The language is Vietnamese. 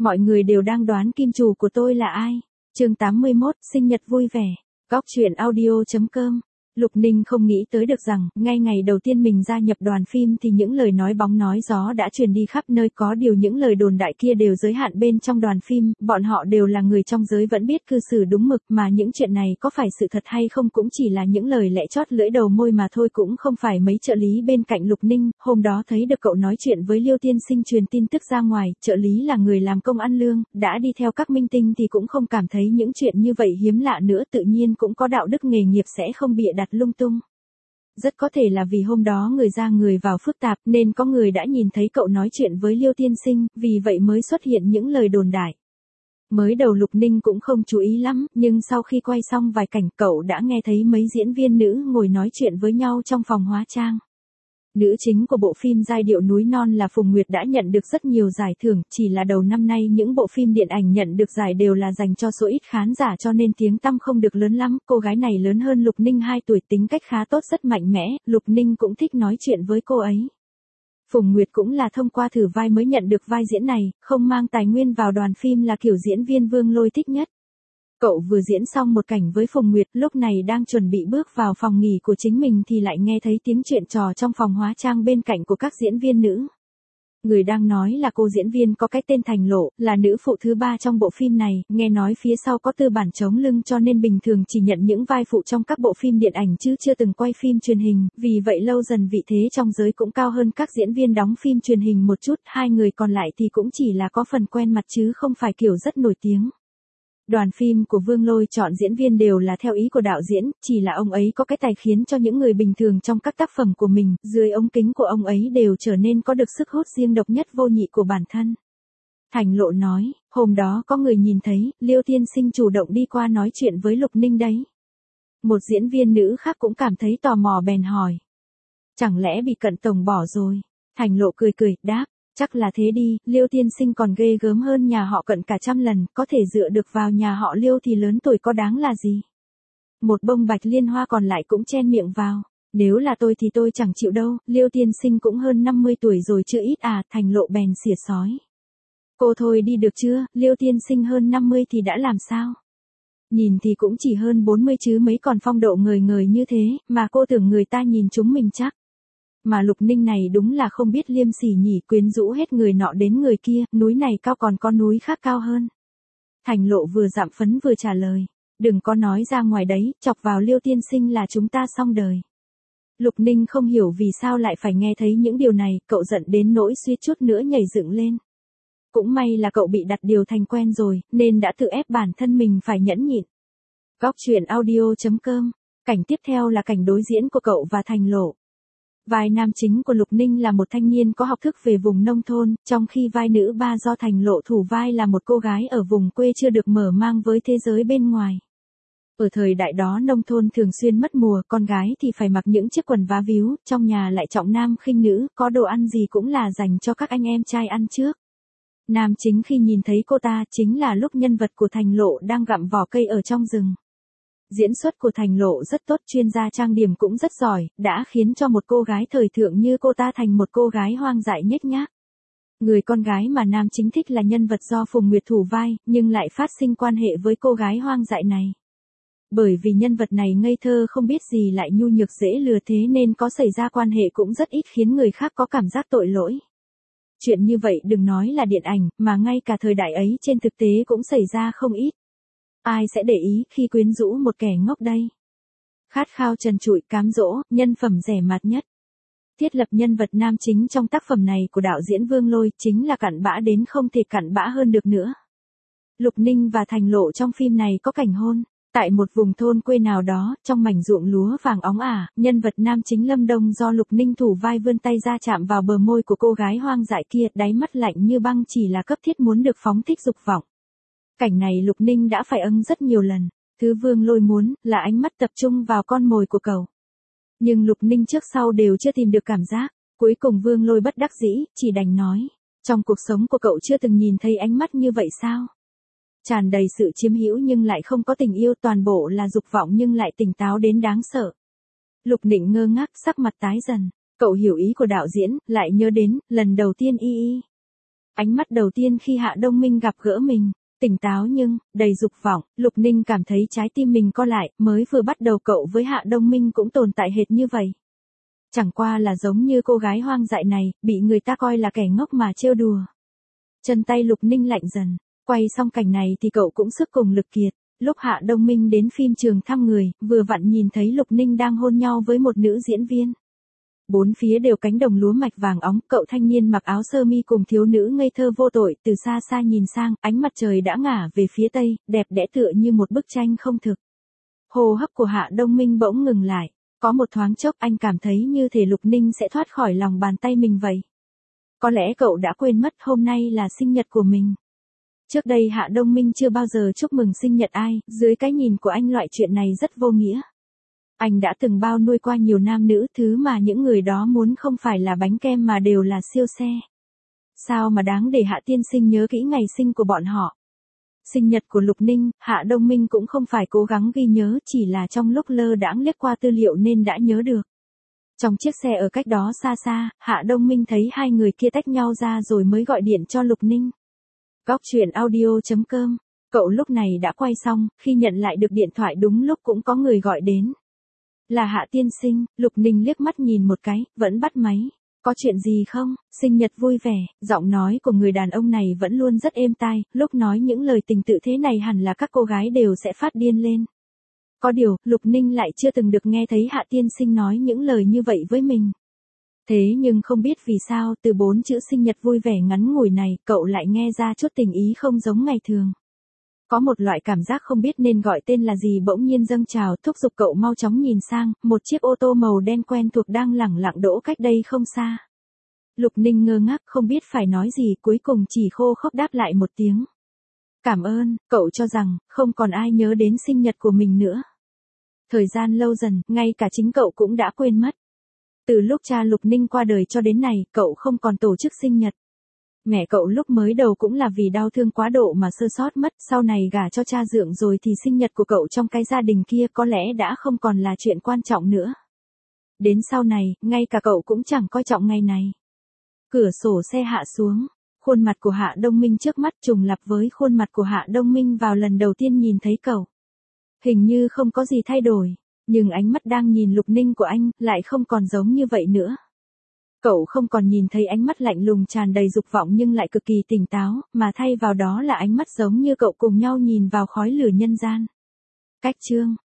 Mọi người đều đang đoán kim chủ của tôi là ai. Chương 81, sinh nhật vui vẻ. Góc truyện audio.com. Lục Ninh không nghĩ tới được rằng, ngay ngày đầu tiên mình gia nhập đoàn phim thì những lời nói bóng nói gió đã truyền đi khắp nơi, có điều những lời đồn đại kia đều giới hạn bên trong đoàn phim, bọn họ đều là người trong giới vẫn biết cư xử đúng mực, mà những chuyện này có phải sự thật hay không cũng chỉ là những lời lẽ chót lưỡi đầu môi mà thôi, cũng không phải mấy trợ lý bên cạnh Lục Ninh. Hôm đó thấy được cậu nói chuyện với Liêu Tiên Sinh truyền tin tức ra ngoài, trợ lý là người làm công ăn lương, đã đi theo các minh tinh thì cũng không cảm thấy những chuyện như vậy hiếm lạ nữa, tự nhiên cũng có đạo đức nghề nghiệp sẽ không bịa đặt lung tung. Rất có thể là vì hôm đó người ra người vào phức tạp nên có người đã nhìn thấy cậu nói chuyện với Liêu Tiên Sinh, vì vậy mới xuất hiện những lời đồn đại. Mới đầu Lục Ninh cũng không chú ý lắm, nhưng sau khi quay xong vài cảnh cậu đã nghe thấy mấy diễn viên nữ ngồi nói chuyện với nhau trong phòng hóa trang. Nữ chính của bộ phim Giai điệu núi non là Phùng Nguyệt đã nhận được rất nhiều giải thưởng, chỉ là đầu năm nay những bộ phim điện ảnh nhận được giải đều là dành cho số ít khán giả cho nên tiếng tăm không được lớn lắm. Cô gái này lớn hơn Lục Ninh 2 tuổi, tính cách khá tốt, rất mạnh mẽ, Lục Ninh cũng thích nói chuyện với cô ấy. Phùng Nguyệt cũng là thông qua thử vai mới nhận được vai diễn này, không mang tài nguyên vào đoàn phim là kiểu diễn viên Vương Lôi thích nhất. Cậu vừa diễn xong một cảnh với Phùng Nguyệt, lúc này đang chuẩn bị bước vào phòng nghỉ của chính mình thì lại nghe thấy tiếng chuyện trò trong phòng hóa trang bên cạnh của các diễn viên nữ. Người đang nói là cô diễn viên có cái tên Thành Lộ, là nữ phụ thứ 3 trong bộ phim này, nghe nói phía sau có tư bản chống lưng cho nên bình thường chỉ nhận những vai phụ trong các bộ phim điện ảnh chứ chưa từng quay phim truyền hình, vì vậy lâu dần vị thế trong giới cũng cao hơn các diễn viên đóng phim truyền hình một chút, hai người còn lại thì cũng chỉ là có phần quen mặt chứ không phải kiểu rất nổi tiếng. Đoàn phim của Vương Lôi chọn diễn viên đều là theo ý của đạo diễn, chỉ là ông ấy có cái tài khiến cho những người bình thường trong các tác phẩm của mình, dưới ống kính của ông ấy đều trở nên có được sức hút riêng độc nhất vô nhị của bản thân. Thành Lộ nói, hôm đó có người nhìn thấy, Liêu Tiên Sinh chủ động đi qua nói chuyện với Lục Ninh đấy. Một diễn viên nữ khác cũng cảm thấy tò mò bèn hỏi. Chẳng lẽ bị Cận Tổng bỏ rồi? Thành Lộ cười cười, đáp. Chắc là thế đi, Liêu Tiên Sinh còn ghê gớm hơn nhà họ Cận cả trăm lần, có thể dựa được vào nhà họ Liêu thì lớn tuổi có đáng là gì. Một bông bạch liên hoa còn lại cũng chen miệng vào. Nếu là tôi thì tôi chẳng chịu đâu, Liêu Tiên Sinh cũng hơn 50 tuổi rồi chưa ít à, Thành Lộ bèn xỉa sói. Cô thôi đi được chưa, Liêu Tiên Sinh hơn 50 thì đã làm sao? Nhìn thì cũng chỉ hơn 40 chứ mấy, còn phong độ ngời ngời như thế, mà cô tưởng người ta nhìn chúng mình chắc. Mà Lục Ninh này đúng là không biết liêm sỉ nhỉ, quyến rũ hết người nọ đến người kia, núi này cao còn có núi khác cao hơn. Thành Lộ vừa dạm phấn vừa trả lời, đừng có nói ra ngoài đấy, chọc vào Liêu Tiên Sinh là chúng ta xong đời. Lục Ninh không hiểu vì sao lại phải nghe thấy những điều này, cậu giận đến nỗi suýt chút nữa nhảy dựng lên. Cũng may là cậu bị đặt điều thành quen rồi, nên đã tự ép bản thân mình phải nhẫn nhịn. Góc truyện audio.com. Cảnh tiếp theo là cảnh đối diễn của cậu và Thành Lộ. Vai nam chính của Lục Ninh là một thanh niên có học thức về vùng nông thôn, trong khi vai nữ ba do Thành Lộ thủ vai là một cô gái ở vùng quê chưa được mở mang với thế giới bên ngoài. Ở thời đại đó nông thôn thường xuyên mất mùa, con gái thì phải mặc những chiếc quần vá víu, trong nhà lại trọng nam khinh nữ, có đồ ăn gì cũng là dành cho các anh em trai ăn trước. Nam chính khi nhìn thấy cô ta chính là lúc nhân vật của Thành Lộ đang gặm vỏ cây ở trong rừng. Diễn xuất của Thành Lộ rất tốt, chuyên gia trang điểm cũng rất giỏi, đã khiến cho một cô gái thời thượng như cô ta thành một cô gái hoang dại nhếch nhác. Người con gái mà nam chính thích là nhân vật do Phùng Nguyệt thủ vai, nhưng lại phát sinh quan hệ với cô gái hoang dại này. Bởi vì nhân vật này ngây thơ không biết gì lại nhu nhược dễ lừa, thế nên có xảy ra quan hệ cũng rất ít khiến người khác có cảm giác tội lỗi. Chuyện như vậy đừng nói là điện ảnh, mà ngay cả thời đại ấy trên thực tế cũng xảy ra không ít. Ai sẽ để ý khi quyến rũ một kẻ ngốc đây? Khát khao trần trụi, cám dỗ, nhân phẩm rẻ mạt nhất. Thiết lập nhân vật nam chính trong tác phẩm này của đạo diễn Vương Lôi chính là cặn bã đến không thể cặn bã hơn được nữa. Lục Ninh và Thành Lộ trong phim này có cảnh hôn. Tại một vùng thôn quê nào đó, trong mảnh ruộng lúa vàng óng ả, nhân vật nam chính Lâm Đông do Lục Ninh thủ vai vươn tay ra chạm vào bờ môi của cô gái hoang dại kia, đáy mắt lạnh như băng chỉ là cấp thiết muốn được phóng thích dục vọng. Cảnh này Lục Ninh đã phải rất nhiều lần, thứ Vương Lôi muốn là ánh mắt tập trung vào con mồi của cậu. Nhưng Lục Ninh trước sau đều chưa tìm được cảm giác, cuối cùng Vương Lôi bất đắc dĩ, chỉ đành nói, trong cuộc sống của cậu chưa từng nhìn thấy ánh mắt như vậy sao? Tràn đầy sự chiếm hữu nhưng lại không có tình yêu, toàn bộ là dục vọng nhưng lại tỉnh táo đến đáng sợ. Lục Ninh ngơ ngác, sắc mặt tái dần, cậu hiểu ý của đạo diễn, lại nhớ đến, lần đầu tiên y. Ánh mắt đầu tiên khi Hạ Đông Minh gặp gỡ mình, tỉnh táo nhưng đầy dục vọng, Lục Ninh cảm thấy trái tim mình co lại, mới vừa bắt đầu cậu với Hạ Đông Minh cũng tồn tại hệt như vậy. Chẳng qua là giống như cô gái hoang dại này, bị người ta coi là kẻ ngốc mà trêu đùa. Chân tay Lục Ninh lạnh dần, quay xong cảnh này thì cậu cũng sức cùng lực kiệt. Lúc Hạ Đông Minh đến phim trường thăm người, vừa vặn nhìn thấy Lục Ninh đang hôn nhau với một nữ diễn viên. Bốn phía đều cánh đồng lúa mạch vàng óng, cậu thanh niên mặc áo sơ mi cùng thiếu nữ ngây thơ vô tội, từ xa xa nhìn sang, ánh mặt trời đã ngả về phía tây, đẹp đẽ tựa như một bức tranh không thực. Hô hấp của Hạ Đông Minh bỗng ngừng lại, có một thoáng chốc anh cảm thấy như thể Lục Ninh sẽ thoát khỏi lòng bàn tay mình vậy. Có lẽ cậu đã quên mất hôm nay là sinh nhật của mình. Trước đây Hạ Đông Minh chưa bao giờ chúc mừng sinh nhật ai, dưới cái nhìn của anh loại chuyện này rất vô nghĩa. Anh đã từng bao nuôi qua nhiều nam nữ, thứ mà những người đó muốn không phải là bánh kem mà đều là siêu xe. Sao mà đáng để Hạ tiên sinh nhớ kỹ ngày sinh của bọn họ. Sinh nhật của Lục Ninh, Hạ Đông Minh cũng không phải cố gắng ghi nhớ, chỉ là trong lúc lơ đãng liếc qua tư liệu nên đã nhớ được. Trong chiếc xe ở cách đó xa xa, Hạ Đông Minh thấy hai người kia tách nhau ra rồi mới gọi điện cho Lục Ninh. Góc truyện audio.com, cậu lúc này đã quay xong, khi nhận lại được điện thoại đúng lúc cũng có người gọi đến. Là Hạ tiên sinh, Lục Ninh liếc mắt nhìn một cái, vẫn bắt máy. Có chuyện gì không? Sinh nhật vui vẻ, giọng nói của người đàn ông này vẫn luôn rất êm tai, lúc nói những lời tình tự thế này hẳn là các cô gái đều sẽ phát điên lên. Có điều, Lục Ninh lại chưa từng được nghe thấy Hạ tiên sinh nói những lời như vậy với mình. Thế nhưng không biết vì sao, từ 4 chữ sinh nhật vui vẻ ngắn ngủi này, cậu lại nghe ra chút tình ý không giống ngày thường. Có một loại cảm giác không biết nên gọi tên là gì bỗng nhiên dâng trào, thúc giục cậu mau chóng nhìn sang, một chiếc ô tô màu đen quen thuộc đang lẳng lặng đỗ cách đây không xa. Lục Ninh ngơ ngác không biết phải nói gì, cuối cùng chỉ khô khốc đáp lại một tiếng. Cảm ơn, cậu cho rằng, không còn ai nhớ đến sinh nhật của mình nữa. Thời gian lâu dần, ngay cả chính cậu cũng đã quên mất. Từ lúc cha Lục Ninh qua đời cho đến này, cậu không còn tổ chức sinh nhật. Mẹ cậu lúc mới đầu cũng là vì đau thương quá độ mà sơ sót mất, sau này gả cho cha dượng rồi thì sinh nhật của cậu trong cái gia đình kia có lẽ đã không còn là chuyện quan trọng nữa. Đến sau này, ngay cả cậu cũng chẳng coi trọng ngày này. Cửa sổ xe hạ xuống, khuôn mặt của Hạ Đông Minh trước mắt trùng lặp với khuôn mặt của Hạ Đông Minh vào lần đầu tiên nhìn thấy cậu. Hình như không có gì thay đổi, nhưng ánh mắt đang nhìn Lục Ninh của anh lại không còn giống như vậy nữa. Cậu không còn nhìn thấy ánh mắt lạnh lùng tràn đầy dục vọng nhưng lại cực kỳ tỉnh táo, mà thay vào đó là ánh mắt giống như cậu cùng nhau nhìn vào khói lửa nhân gian. Cách chương